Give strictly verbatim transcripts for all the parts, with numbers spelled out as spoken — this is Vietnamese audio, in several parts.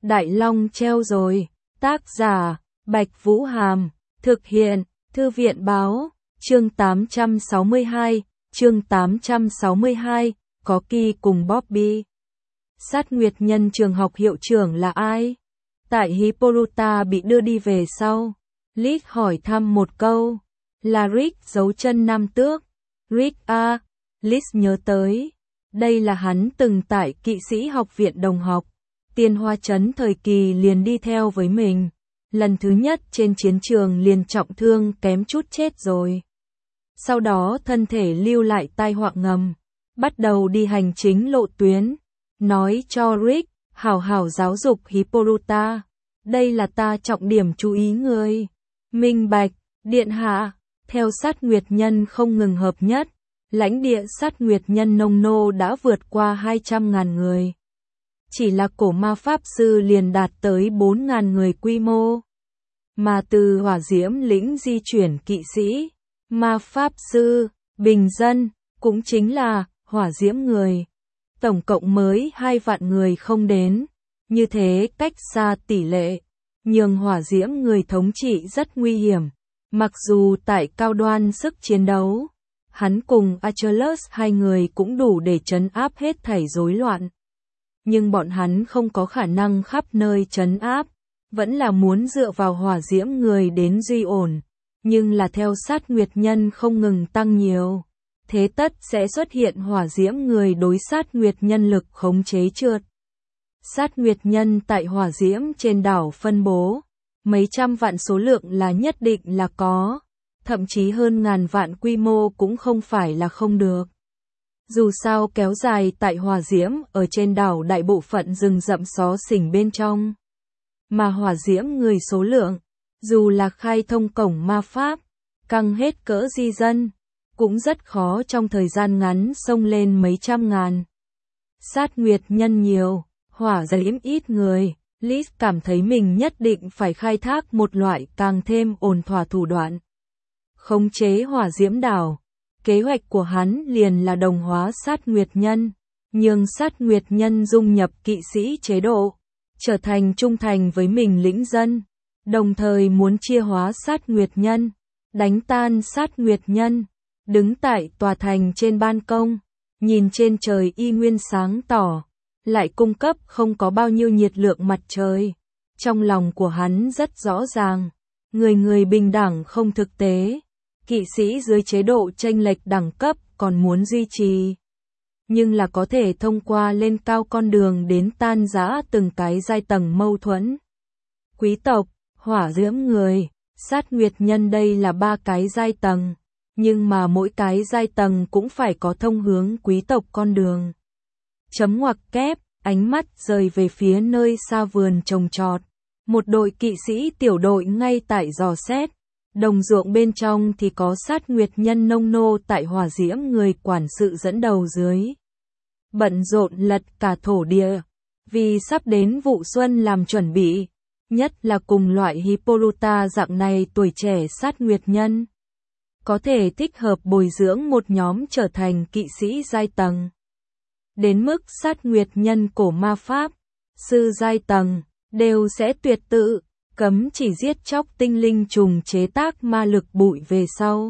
Đại Long treo rồi. Tác giả, Bạch Vũ Hàm. Thực hiện, Thư viện Báo. Chương tám trăm sáu mươi hai. Chương tám trăm sáu mươi hai. Có Kỳ cùng Bobby. Sát Nguyệt Nhân trường học hiệu trưởng là ai? Tại Hippolyta bị đưa đi về sau. Liz hỏi thăm một câu. Là Rick giấu chân nam tước. Rick a. Liz nhớ tới. Đây là hắn từng tại kỵ sĩ học viện đồng học. Tiên Hoa Trấn thời kỳ liền đi theo với mình. Lần thứ nhất trên chiến trường liền trọng thương kém chút chết rồi. Sau đó thân thể lưu lại tai họa ngầm. Bắt đầu đi hành chính lộ tuyến. Nói cho Rick, hảo hảo giáo dục Hippolyta. Đây là ta trọng điểm chú ý người. Minh bạch, điện hạ. Theo Sát Nguyệt Nhân không ngừng hợp nhất. Lãnh địa Sát Nguyệt Nhân nông nô đã vượt qua hai trăm ngàn người. Chỉ là cổ ma pháp sư liền đạt tới bốn ngàn người quy mô. Mà từ hỏa diễm lĩnh di chuyển kỵ sĩ, ma pháp sư, bình dân, cũng chính là hỏa diễm người. Tổng cộng mới hai vạn người không đến. Như thế cách xa tỷ lệ, nhường hỏa diễm người thống trị rất nguy hiểm. Mặc dù tại cao đoan sức chiến đấu, hắn cùng Achilles hai người cũng đủ để trấn áp hết thảy rối loạn. Nhưng bọn hắn không có khả năng khắp nơi trấn áp, vẫn là muốn dựa vào hỏa diễm người đến duy ổn. Nhưng là theo Sát Nguyệt Nhân không ngừng tăng nhiều, thế tất sẽ xuất hiện hỏa diễm người đối Sát Nguyệt Nhân lực khống chế trượt. Sát Nguyệt Nhân tại hỏa diễm trên đảo phân bố, mấy trăm vạn số lượng là nhất định là có, thậm chí hơn ngàn vạn quy mô cũng không phải là không được. Dù sao kéo dài tại hỏa diễm ở trên đảo đại bộ phận rừng rậm xó xỉnh bên trong. Mà hỏa diễm người số lượng, dù là khai thông cổng ma pháp, căng hết cỡ di dân, cũng rất khó trong thời gian ngắn xông lên mấy trăm ngàn. Sát Nguyệt Nhân nhiều, hỏa diễm ít người, Liz cảm thấy mình nhất định phải khai thác một loại càng thêm ổn thỏa thủ đoạn. Khống chế hỏa diễm đảo. Kế hoạch của hắn liền là đồng hóa Sát Nguyệt Nhân, nhường Sát Nguyệt Nhân dung nhập kỵ sĩ chế độ, trở thành trung thành với mình lĩnh dân, đồng thời muốn chia hóa Sát Nguyệt Nhân, đánh tan Sát Nguyệt Nhân, đứng tại tòa thành trên ban công, nhìn trên trời y nguyên sáng tỏ, lại cung cấp không có bao nhiêu nhiệt lượng mặt trời. Trong lòng của hắn rất rõ ràng, người người bình đẳng không thực tế. Kỵ sĩ dưới chế độ chênh lệch đẳng cấp còn muốn duy trì. Nhưng là có thể thông qua lên cao con đường đến tan rã từng cái giai tầng mâu thuẫn. Quý tộc, hỏa diễm người, Sát Nguyệt Nhân đây là ba cái giai tầng. Nhưng mà mỗi cái giai tầng cũng phải có thông hướng quý tộc con đường. Chấm ngoặc kép, ánh mắt rời về phía nơi xa vườn trồng trọt. Một đội kỵ sĩ tiểu đội ngay tại dò xét. Đồng ruộng bên trong thì có Sát Nguyệt Nhân nông nô tại hỏa diễm người quản sự dẫn đầu dưới. Bận rộn lật cả thổ địa, vì sắp đến vụ xuân làm chuẩn bị, nhất là cùng loại Hippolyta dạng này tuổi trẻ Sát Nguyệt Nhân. Có thể thích hợp bồi dưỡng một nhóm trở thành kỵ sĩ giai tầng. Đến mức Sát Nguyệt Nhân cổ ma pháp, sư giai tầng, đều sẽ tuyệt tự. Cấm chỉ giết chóc tinh linh trùng chế tác ma lực bụi về sau.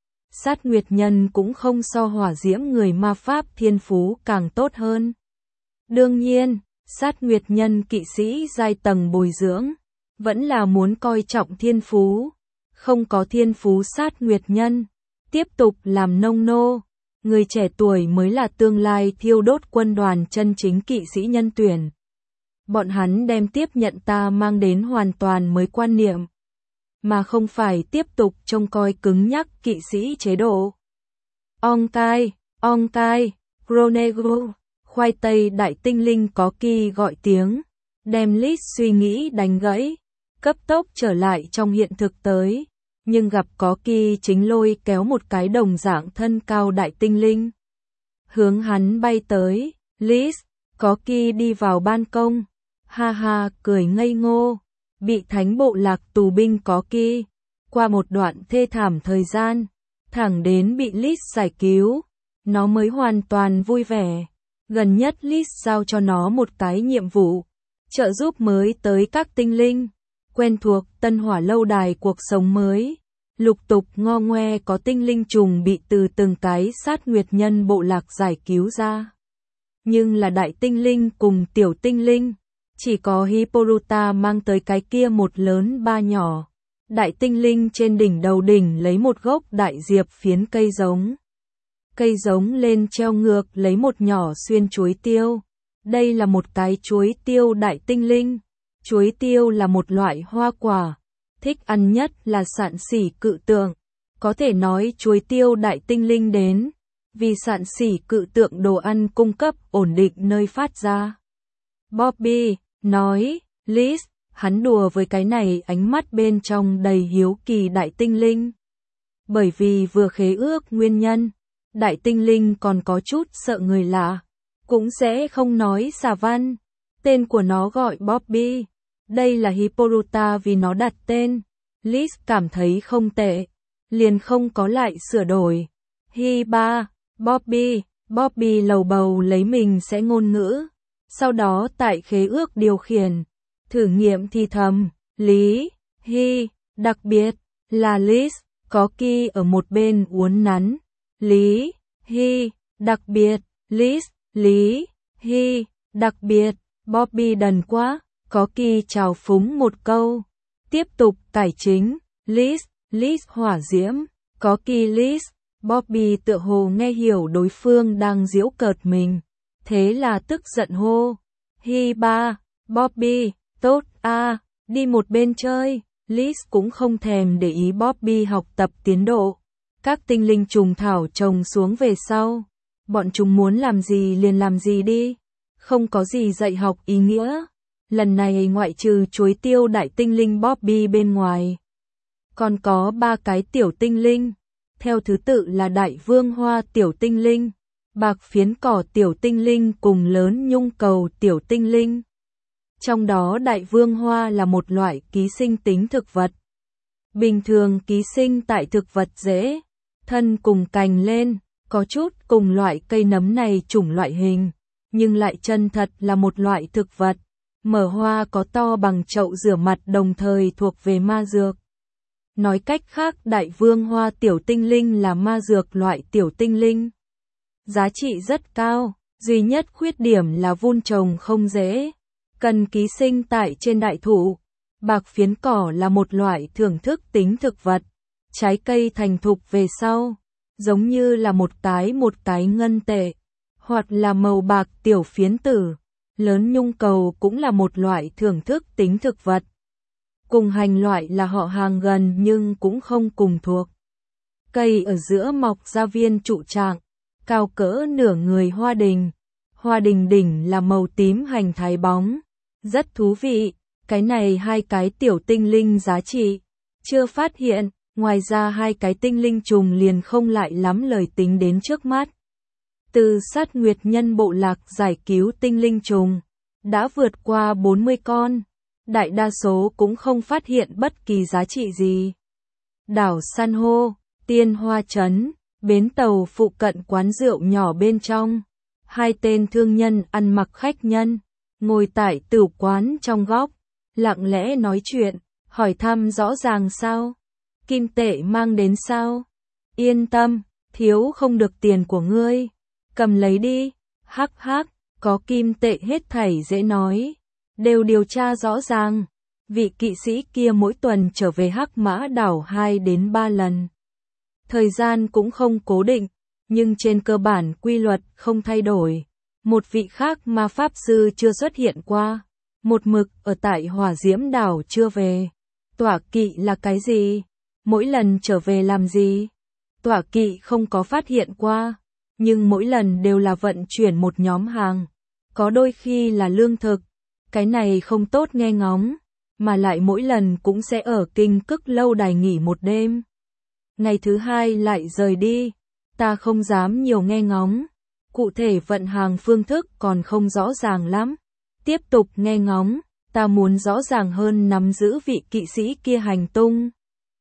Sát Nguyệt Nhân cũng không so hỏa diễm người ma pháp thiên phú càng tốt hơn. Đương nhiên, Sát Nguyệt Nhân kỵ sĩ giai tầng bồi dưỡng, vẫn là muốn coi trọng thiên phú. Không có thiên phú Sát Nguyệt Nhân, tiếp tục làm nông nô. Người trẻ tuổi mới là tương lai thiêu đốt quân đoàn chân chính kỵ sĩ nhân tuyển. Bọn hắn đem tiếp nhận ta mang đến hoàn toàn mới quan niệm, mà không phải tiếp tục trông coi cứng nhắc kỵ sĩ chế độ. Onkai, Onkai, Gronego, khoai tây đại tinh linh có Kỳ gọi tiếng, đem Liz suy nghĩ đánh gãy, cấp tốc trở lại trong hiện thực tới, nhưng gặp có Kỳ chính lôi kéo một cái đồng dạng thân cao đại tinh linh. Hướng hắn bay tới, Liz, có Kỳ đi vào ban công. Ha ha, cười ngây ngô, bị thánh bộ lạc tù binh có Kỳ, qua một đoạn thê thảm thời gian, thẳng đến bị Liz giải cứu, nó mới hoàn toàn vui vẻ. Gần nhất Liz giao cho nó một cái nhiệm vụ, trợ giúp mới tới các tinh linh, quen thuộc tân hỏa lâu đài cuộc sống mới. Lục tục ngo ngoe có tinh linh trùng bị từ từng cái sát nguyệt nhân bộ lạc giải cứu ra. Nhưng là đại tinh linh cùng tiểu tinh linh, chỉ có Hippolyta mang tới cái kia một lớn ba nhỏ. Đại tinh linh trên đỉnh đầu đỉnh lấy một gốc đại diệp phiến cây giống. Cây giống lên treo ngược lấy một nhỏ xuyên chuối tiêu. Đây là một cái chuối tiêu đại tinh linh. Chuối tiêu là một loại hoa quả, thích ăn nhất là sạn sỉ cự tượng. Có thể nói chuối tiêu đại tinh linh đến, vì sạn sỉ cự tượng đồ ăn cung cấp ổn định nơi phát ra. Bobby nói, Liz, hắn đùa với cái này ánh mắt bên trong đầy hiếu kỳ đại tinh linh. Bởi vì vừa khế ước nguyên nhân, đại tinh linh còn có chút sợ người lạ, cũng sẽ không nói xà văn. Tên của nó gọi Bobby. Đây là Hippolyta vì nó đặt tên. Liz cảm thấy không tệ, liền không có lại sửa đổi. Hi ba, Bobby, Bobby lầu bầu lấy mình sẽ ngôn ngữ. Sau đó tại khế ước điều khiển, thử nghiệm thì thầm, Lý, Hi, đặc biệt là Liz, có Ki ở một bên uốn nắn. Lý, Hi, đặc biệt, Liz, Lý, Hi, đặc biệt, Bobby đần quá, có Ki chào phúng một câu. Tiếp tục cải chính, Liz, Liz hỏa diễm, có Ki Liz, Bobby tựa hồ nghe hiểu đối phương đang giễu cợt mình. Thế là tức giận hô. Hi ba, Bobby, tốt a, đi một bên chơi. Liz cũng không thèm để ý Bobby học tập tiến độ. Các tinh linh trùng thảo trồng xuống về sau. Bọn chúng muốn làm gì liền làm gì đi. Không có gì dạy học ý nghĩa. Lần này ngoại trừ chuối tiêu đại tinh linh Bobby bên ngoài. Còn có ba cái tiểu tinh linh. Theo thứ tự là đại vương hoa tiểu tinh linh, bạc phiến cỏ tiểu tinh linh cùng lớn nhung cầu tiểu tinh linh. Trong đó đại vương hoa là một loại ký sinh tính thực vật. Bình thường ký sinh tại thực vật rễ, thân cùng cành lên, có chút cùng loại cây nấm này chủng loại hình, nhưng lại chân thật là một loại thực vật. Mở hoa có to bằng chậu rửa mặt đồng thời thuộc về ma dược. Nói cách khác đại vương hoa tiểu tinh linh là ma dược loại tiểu tinh linh. Giá trị rất cao, duy nhất khuyết điểm là vun trồng không dễ. Cần ký sinh tại trên đại thụ. Bạc phiến cỏ là một loại thưởng thức tính thực vật. Trái cây thành thục về sau, giống như là một cái một cái ngân tệ, hoặc là màu bạc tiểu phiến tử. Lớn nhung cầu cũng là một loại thưởng thức tính thực vật. Cùng hành loại là họ hàng gần nhưng cũng không cùng thuộc. Cây ở giữa mọc ra viên trụ trạng, cao cỡ nửa người hoa đình. Hoa đình đỉnh là màu tím hành thái bóng. Rất thú vị, cái này hai cái tiểu tinh linh giá trị. Chưa phát hiện, ngoài ra hai cái tinh linh trùng liền không lại lắm lời tính đến trước mắt. Từ sát nguyệt nhân bộ lạc giải cứu tinh linh trùng, đã vượt qua bốn mươi con. Đại đa số cũng không phát hiện bất kỳ giá trị gì. Đảo San hô, Tiên Hoa Trấn, bến tàu phụ cận quán rượu nhỏ bên trong. Hai tên thương nhân ăn mặc khách nhân, ngồi tại tửu quán trong góc, lặng lẽ nói chuyện, hỏi thăm rõ ràng sao? Kim tệ mang đến sao? Yên tâm, thiếu không được tiền của ngươi. Cầm lấy đi, hắc hắc, có kim tệ hết thảy dễ nói. Đều điều tra rõ ràng, vị kỵ sĩ kia mỗi tuần trở về Hắc Mã đảo hai đến ba lần. Thời gian cũng không cố định, nhưng trên cơ bản quy luật không thay đổi. Một vị khác ma pháp sư chưa xuất hiện qua, một mực ở tại Hỏa Diễm đảo chưa về. Tọa kỵ là cái gì? Mỗi lần trở về làm gì? Tọa kỵ không có phát hiện qua, nhưng mỗi lần đều là vận chuyển một nhóm hàng, có đôi khi là lương thực. Cái này không tốt nghe ngóng, mà lại mỗi lần cũng sẽ ở Kinh Cức lâu đài nghỉ một đêm. Ngày thứ hai lại rời đi, ta không dám nhiều nghe ngóng. Cụ thể vận hàng phương thức còn không rõ ràng lắm. Tiếp tục nghe ngóng, ta muốn rõ ràng hơn nắm giữ vị kỵ sĩ kia hành tung.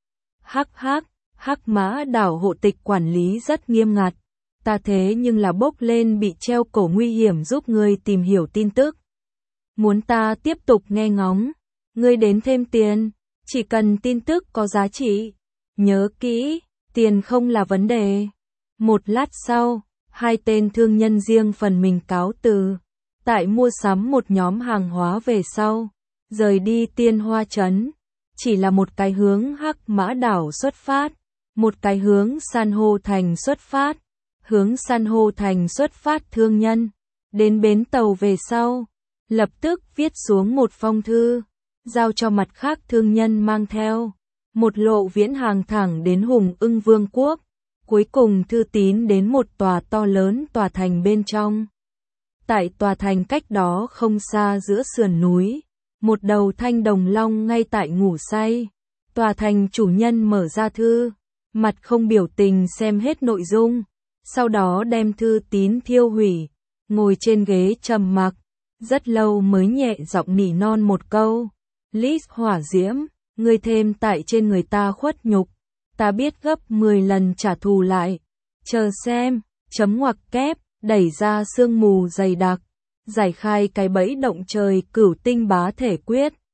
Hắc hắc, Hắc Mã đảo hộ tịch quản lý rất nghiêm ngặt. Ta thế nhưng là bốc lên bị treo cổ nguy hiểm giúp ngươi tìm hiểu tin tức. Muốn ta tiếp tục nghe ngóng, ngươi đến thêm tiền, chỉ cần tin tức có giá trị. Nhớ kỹ, tiền không là vấn đề. Một lát sau, hai tên thương nhân riêng phần mình cáo từ. Tại mua sắm một nhóm hàng hóa về sau, rời đi Tiên Hoa Trấn. Chỉ là một cái hướng Hắc Mã Đảo xuất phát, một cái hướng San hô Thành xuất phát. Hướng San hô Thành xuất phát thương nhân, đến bến tàu về sau, lập tức viết xuống một phong thư, giao cho mặt khác thương nhân mang theo. Một lộ viễn hàng thẳng đến Hùng Ưng Vương quốc, cuối cùng thư tín đến một tòa to lớn tòa thành bên trong. Tại tòa thành cách đó không xa giữa sườn núi, một đầu thanh đồng long ngay tại ngủ say. Tòa thành chủ nhân mở ra thư, mặt không biểu tình xem hết nội dung, sau đó đem thư tín thiêu hủy, ngồi trên ghế trầm mặc, rất lâu mới nhẹ giọng nỉ non một câu. Lít Hỏa Diễm, ngươi thêm tại trên người ta khuất nhục, ta biết gấp mười lần trả thù lại. Chờ xem, chấm ngoặc kép, đẩy ra sương mù dày đặc, giải khai cái bẫy động trời cửu tinh bá thể quyết.